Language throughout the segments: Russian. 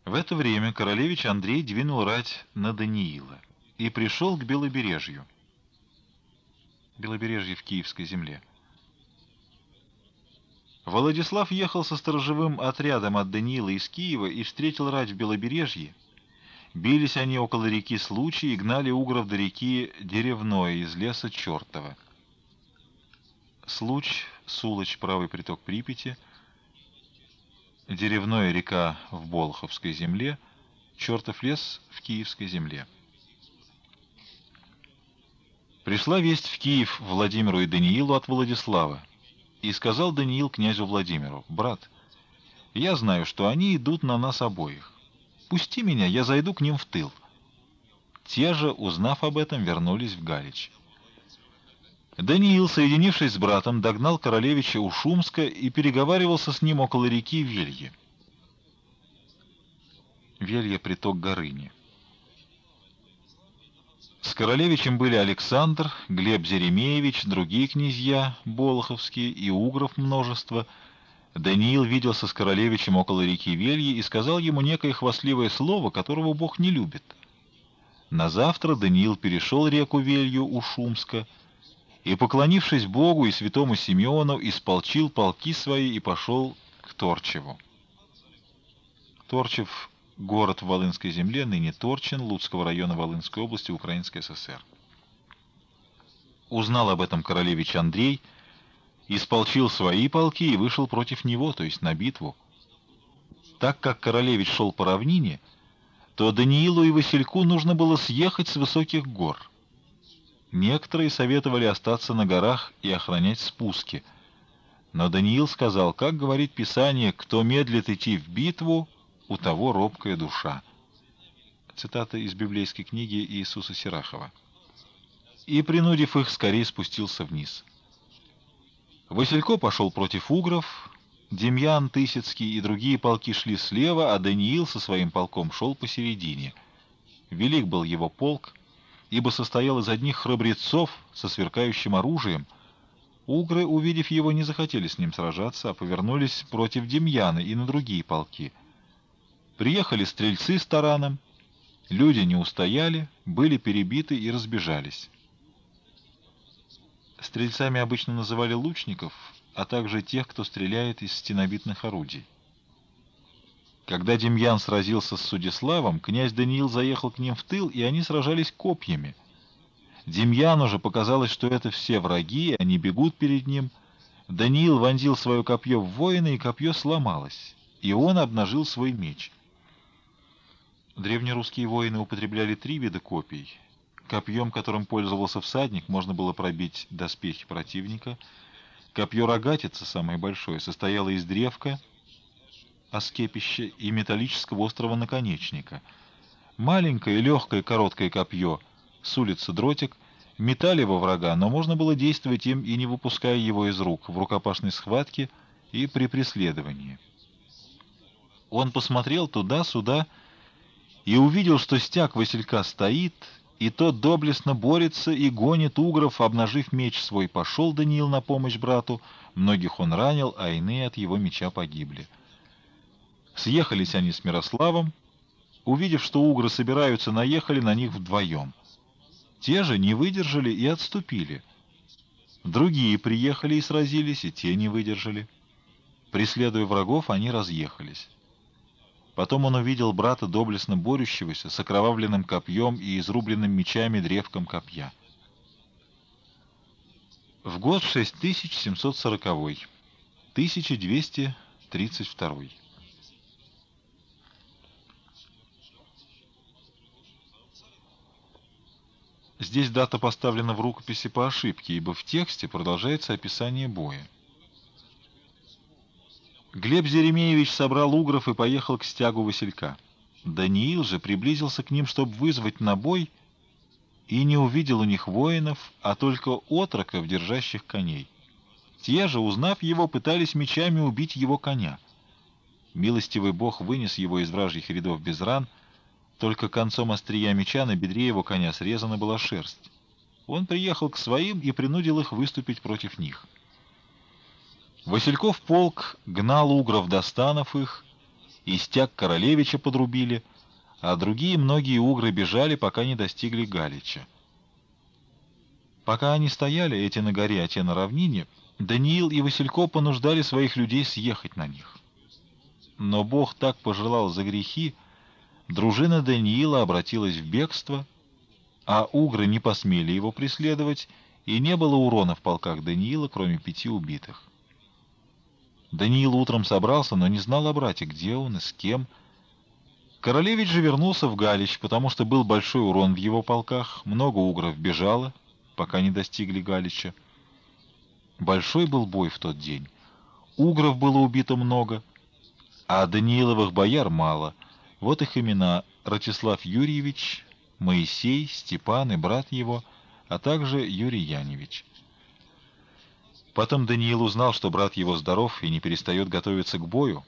В это время королевич Андрей двинул рать на Даниила и пришел к Белобережью. Белобережье в Киевской земле. Владислав ехал со сторожевым отрядом от Даниила из Киева и встретил рать в Белобережье. Бились они около реки Случи и гнали угров до реки Деревное из леса Чертова. Случ, Сулыч, правый приток Припяти, Деревное река в Болоховской земле, Чертов лес в Киевской земле. Пришла весть в Киев Владимиру и Даниилу от Владислава, и сказал Даниил князю Владимиру: «Брат, я знаю, что они идут на нас обоих. Пусти меня, я зайду к ним в тыл». Те же, узнав об этом, вернулись в Галич. Даниил, соединившись с братом, догнал королевича у Шумска и переговаривался с ним около реки Велье. Велье — приток Горыни. С королевичем были Александр, Глеб Зеремеевич, другие князья, болоховские и угров множество. Даниил виделся с королевичем около реки Велье и сказал ему некое хвастливое слово, которого Бог не любит. Назавтра Даниил перешел реку Велью у Шумска и, поклонившись Богу и святому Симеону, исполчил полки свои и пошел к Торчеву. Торчев — город в Волынской земле, ныне Торчин, Луцкого района Волынской области, Украинской ССР. Узнал об этом королевич Андрей, исполчил свои полки и вышел против него, то есть на битву. Так как королевич шел по равнине, то Даниилу и Васильку нужно было съехать с высоких гор. Некоторые советовали остаться на горах и охранять спуски. Но Даниил сказал: как говорит Писание, кто медлит идти в битву, у того робкая душа. Цитата из библейской книги Иисуса Сирахова. И, принудив их, скорее спустился вниз. Василько пошел против угров, Демьян Тысяцкий и другие полки шли слева, а Даниил со своим полком шел посередине. Велик был его полк, ибо состоял из одних храбрецов со сверкающим оружием. Угры, увидев его, не захотели с ним сражаться, а повернулись против Демьяна и на другие полки. Приехали стрельцы с тараном, люди не устояли, были перебиты и разбежались. Стрельцами обычно называли лучников, а также тех, кто стреляет из стенобитных орудий. Когда Демьян сразился с Судиславом, князь Даниил заехал к ним в тыл, и они сражались копьями. Демьяну же показалось, что это все враги, они бегут перед ним. Даниил вонзил свое копье в воина, и копье сломалось, и он обнажил свой меч. Древнерусские воины употребляли 3 вида копий. Копьем, которым пользовался всадник, можно было пробить доспехи противника. Копье рогатица, самое большое, состояло из древка, аскепища и металлического острого наконечника. Маленькое, легкое, короткое копье с улицы дротик метали во врага, но можно было действовать им и не выпуская его из рук, в рукопашной схватке и при преследовании. Он посмотрел туда-сюда и увидел, что стяг Василька стоит, и тот доблестно борется и гонит угров. Обнажив меч свой, пошел Даниил на помощь брату, многих он ранил, а иные от его меча погибли. Съехались они с Мирославом, увидев, что угры собираются, наехали на них вдвоем. Те же не выдержали и отступили. Другие приехали и сразились, и те не выдержали. Преследуя врагов, они разъехались. Потом он увидел брата, доблестно борющегося, с окровавленным копьем и изрубленным мечами древком копья. В год 6740, 1232. Здесь дата поставлена в рукописи по ошибке, ибо в тексте продолжается описание боя. Глеб Зеремеевич собрал угров и поехал к стягу Василька. Даниил же приблизился к ним, чтобы вызвать на бой, и не увидел у них воинов, а только отроков, держащих коней. Те же, узнав его, пытались мечами убить его коня. Милостивый Бог вынес его из вражьих рядов без ран, только концом острия меча на бедре его коня срезана была шерсть. Он приехал к своим и принудил их выступить против них. Васильков полк гнал угров до станов их, и стяг королевича подрубили, а другие многие угры бежали, пока не достигли Галича. Пока они стояли, эти на горе, а те на равнине, Даниил и Василько понуждали своих людей съехать на них. Но Бог так пожелал за грехи, дружина Даниила обратилась в бегство, а угры не посмели его преследовать, и не было урона в полках Даниила, кроме 5 убитых. Даниил утром собрался, но не знал о брате, где он и с кем. Королевич же вернулся в Галич, потому что был большой урон в его полках, много угров бежало, пока не достигли Галича. Большой был бой в тот день. Угров было убито много, а Данииловых бояр мало. Вот их имена: Ратислав Юрьевич, Моисей, Степан и брат его, а также Юрий Яневич. Потом Даниил узнал, что брат его здоров и не перестает готовиться к бою.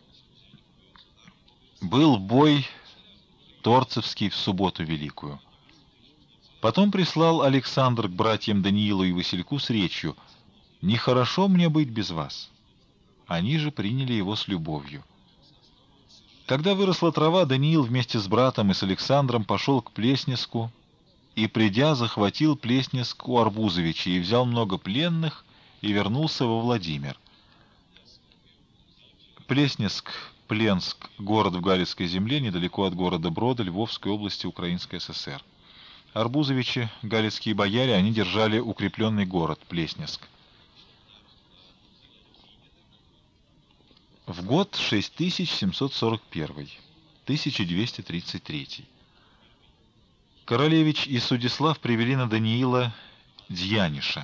Был бой Торцевский в субботу великую. Потом прислал Александр к братьям Даниилу и Васильку с речью: «Нехорошо мне быть без вас». Они же приняли его с любовью. Когда выросла трава, Даниил вместе с братом и с Александром пошел к Плеснеску и, придя, захватил Плеснеск у Арбузовича и взял много пленных и вернулся во Владимир. Плеснеск, Пленск, город в Галицкой земле, недалеко от города Брода, Львовской области, Украинской ССР. Арбузовичи, галицкие бояре, они держали укрепленный город Плеснеск. В год 6741, 1233. Королевич и Судислав привели на Даниила Дьяниша,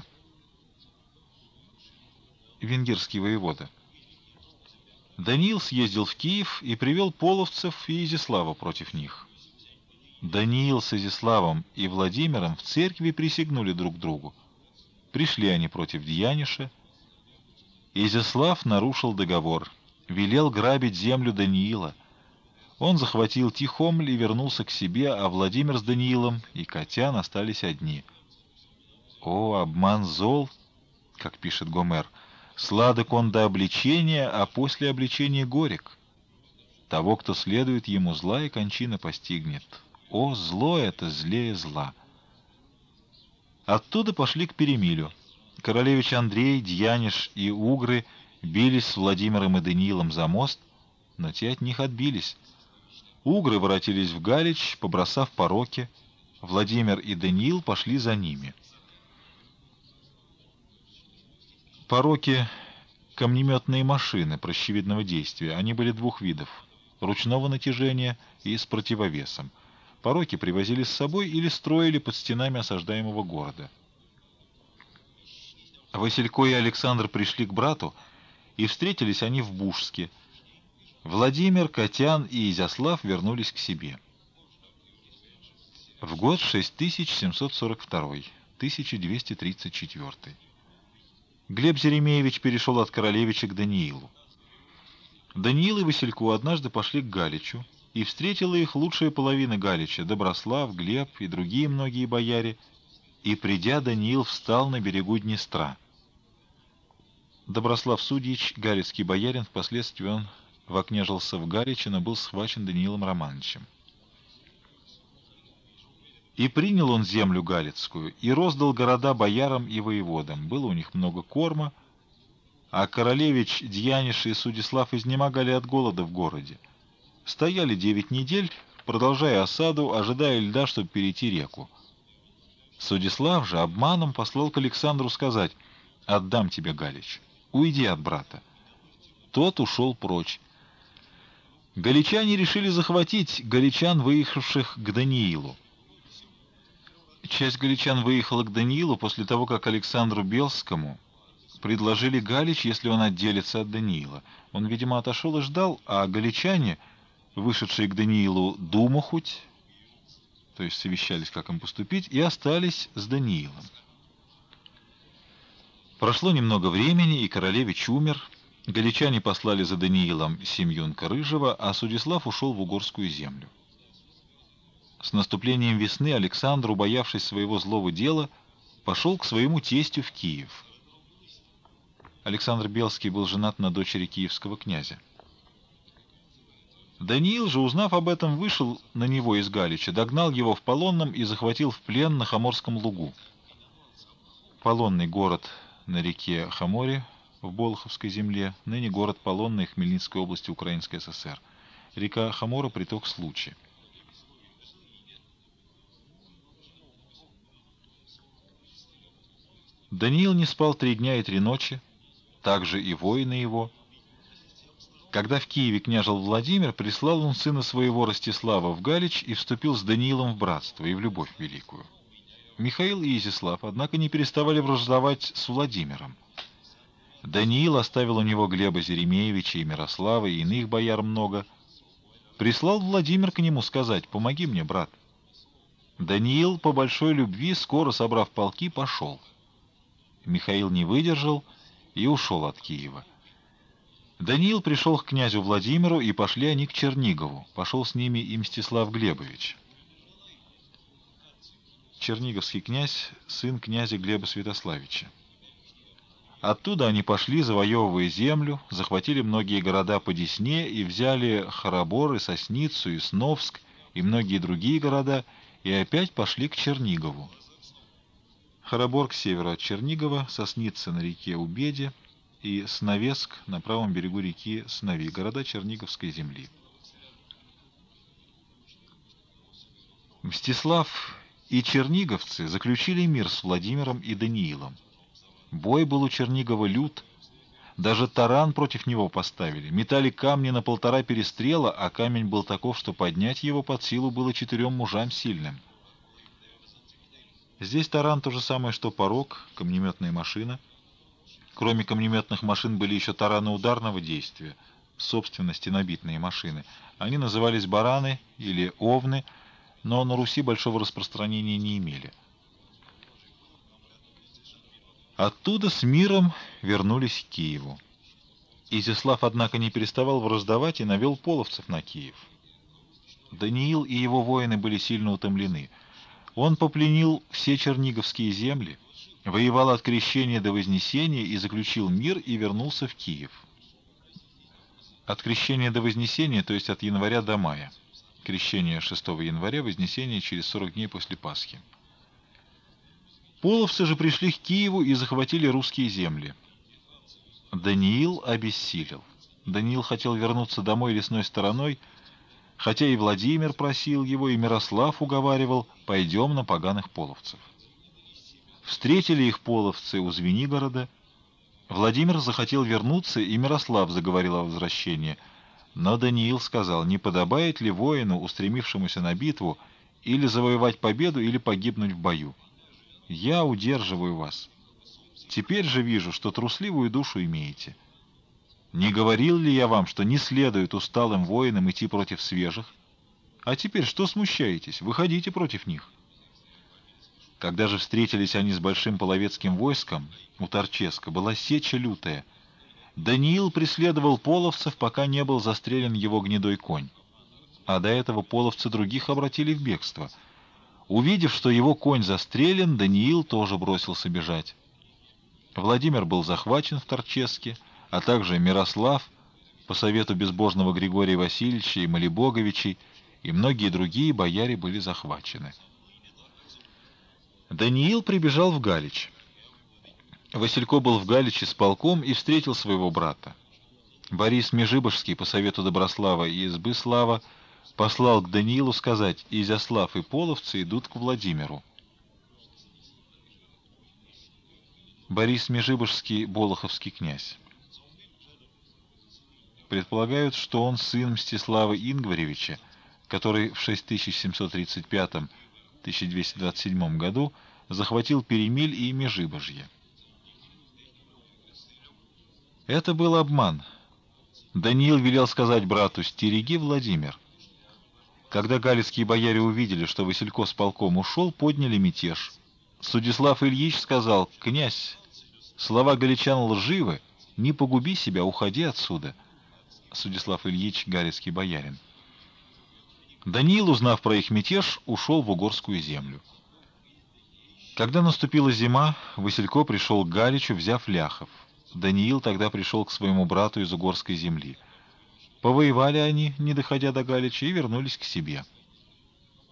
венгерский воевода. Даниил съездил в Киев и привел половцев и Изяслава против них. Даниил с Изяславом и Владимиром в церкви присягнули друг другу. Пришли они против Дьяниша. Изяслав нарушил договор, велел грабить землю Даниила. Он захватил Тихомль и вернулся к себе, а Владимир с Даниилом и Катян остались одни. О, обман зол, как пишет Гомер! Сладок он до обличения, а после обличения горек. Того, кто следует ему, зла и кончина постигнет. О, зло это злее зла! Оттуда пошли к Перемилю. Королевич Андрей, Дьяниш и угры бились с Владимиром и Даниилом за мост, но те от них отбились. Угры воротились в Галич, побросав пороки. Владимир и Даниил пошли за ними. Пороки — камнеметные машины прощевидного действия. Они были двух видов: ручного натяжения и с противовесом. Пороки привозили с собой или строили под стенами осаждаемого города. Василько и Александр пришли к брату, и встретились они в Бужске. Владимир, Катян и Изяслав вернулись к себе. В год 6742, 1234. Глеб Зеремеевич перешел от королевича к Даниилу. Даниил и Василько однажды пошли к Галичу, и встретила их лучшая половина Галича — Доброслав, Глеб и другие многие бояре, и, придя, Даниил встал на берегу Днестра. Доброслав Судьич, галицкий боярин, впоследствии он вокняжился в Галиче, но был схвачен Даниилом Романовичем. И принял он землю галицкую, и роздал города боярам и воеводам. Было у них много корма, а королевич Дьяниш и Судислав изнемогали от голода в городе. Стояли 9 недель, продолжая осаду, ожидая льда, чтобы перейти реку. Судислав же обманом послал к Александру сказать: «Отдам тебе Галич, уйди от брата». Тот ушел прочь. Галичане решили захватить галичан, выехавших к Даниилу. Часть галичан выехала к Даниилу после того, как Александру Белскому предложили Галич, если он отделится от Даниила. Он, видимо, отошел и ждал, а галичане, вышедшие к Даниилу думахуть, то есть совещались, как им поступить, и остались с Даниилом. Прошло немного времени, и королевич умер. Галичане послали за Даниилом Семёнка Рыжего, а Судислав ушел в угорскую землю. С наступлением весны Александр, убоявшись своего злого дела, пошел к своему тестю в Киев. Александр Белский был женат на дочери киевского князя. Даниил же, узнав об этом, вышел на него из Галича, догнал его в Полонном и захватил в плен на Хаморском лугу. Полонный город на реке Хаморе в Болоховской земле, ныне город Полонный Хмельницкой области Украинской ССР. Река Хамора — приток Случи. Даниил не спал 3 дня и 3 ночи, также и воины его. Когда в Киеве княжил Владимир, прислал он сына своего Ростислава в Галич и вступил с Даниилом в братство и в любовь великую. Михаил и Изяслав, однако, не переставали враждовать с Владимиром. Даниил оставил у него Глеба Зеремеевича и Мирослава, и иных бояр много. Прислал Владимир к нему сказать: «Помоги мне, брат». Даниил по большой любви, скоро собрав полки, пошел. Михаил не выдержал и ушел от Киева. Даниил пришел к князю Владимиру, и пошли они к Чернигову. Пошел с ними и Мстислав Глебович. Черниговский князь, сын князя Глеба Святославича. Оттуда они пошли, завоевывая землю, захватили многие города по Десне и взяли Харабор и Сосницу и Сновск и многие другие города, и опять пошли к Чернигову. Харабор к северу от Чернигова, Сосница на реке Убеде и Сновеск на правом берегу реки Снови, города Черниговской земли. Мстислав и черниговцы заключили мир с Владимиром и Даниилом. Бой был у Чернигова лют, даже таран против него поставили, метали камни на 1,5 перестрела, а камень был таков, что поднять его под силу было 4 мужам сильным. Здесь таран то же самое, что порок, камнеметная машина. Кроме камнеметных машин были еще тараны ударного действия, собственности набитные машины. Они назывались бараны или овны, но на Руси большого распространения не имели. Оттуда с миром вернулись к Киеву. Изяслав, однако, не переставал враждовать и навел половцев на Киев. Даниил и его воины были сильно утомлены. Он попленил все черниговские земли, воевал от крещения до Вознесения и заключил мир и вернулся в Киев. От крещения до Вознесения, то есть от января до мая. Крещение 6 января, Вознесение через 40 дней после Пасхи. Половцы же пришли к Киеву и захватили русские земли. Даниил обессилел. Даниил хотел вернуться домой лесной стороной, хотя и Владимир просил его, и Мирослав уговаривал: «Пойдем на поганых половцев». Встретили их половцы у Звенигорода. Владимир захотел вернуться, и Мирослав заговорил о возвращении. Но Даниил сказал: «Не подобает ли воину, устремившемуся на битву, или завоевать победу, или погибнуть в бою? Я удерживаю вас. Теперь же вижу, что трусливую душу имеете. Не говорил ли я вам, что не следует усталым воинам идти против свежих? А теперь что смущаетесь? Выходите против них». Когда же встретились они с большим половецким войском, у Торческа была сеча лютая. Даниил преследовал половцев, пока не был застрелен его гнедой конь. А до этого половцы других обратили в бегство. Увидев, что его конь застрелен, Даниил тоже бросился бежать. Владимир был захвачен в Торческе, а также Мирослав, по совету безбожного Григория Васильевича и Малибоговичей, и многие другие бояре были захвачены. Даниил прибежал в Галич. Василько был в Галиче с полком и встретил своего брата. Борис Межибожский, по совету Доброслава и Избыслава, послал к Даниилу сказать: «Изяслав и половцы идут к Владимиру». Борис Межибожский — болоховский князь. Предполагают, что он сын Мстислава Ингваревича, который в 6735-1227 году захватил Перемиль и Межибожье. Это был обман. Даниил велел сказать брату: «Стереги, Владимир». Когда галицкие бояре увидели, что Василько с полком ушел, подняли мятеж. Судислав Ильич сказал: «Князь, слова галичан лживы, не погуби себя, уходи отсюда». Судислав Ильич — галицкий боярин. Даниил, узнав про их мятеж, ушел в угорскую землю. Когда наступила зима, Василько пришел к Галичу, взяв ляхов. Даниил тогда пришел к своему брату из угорской земли. Повоевали они, не доходя до Галича, и вернулись к себе.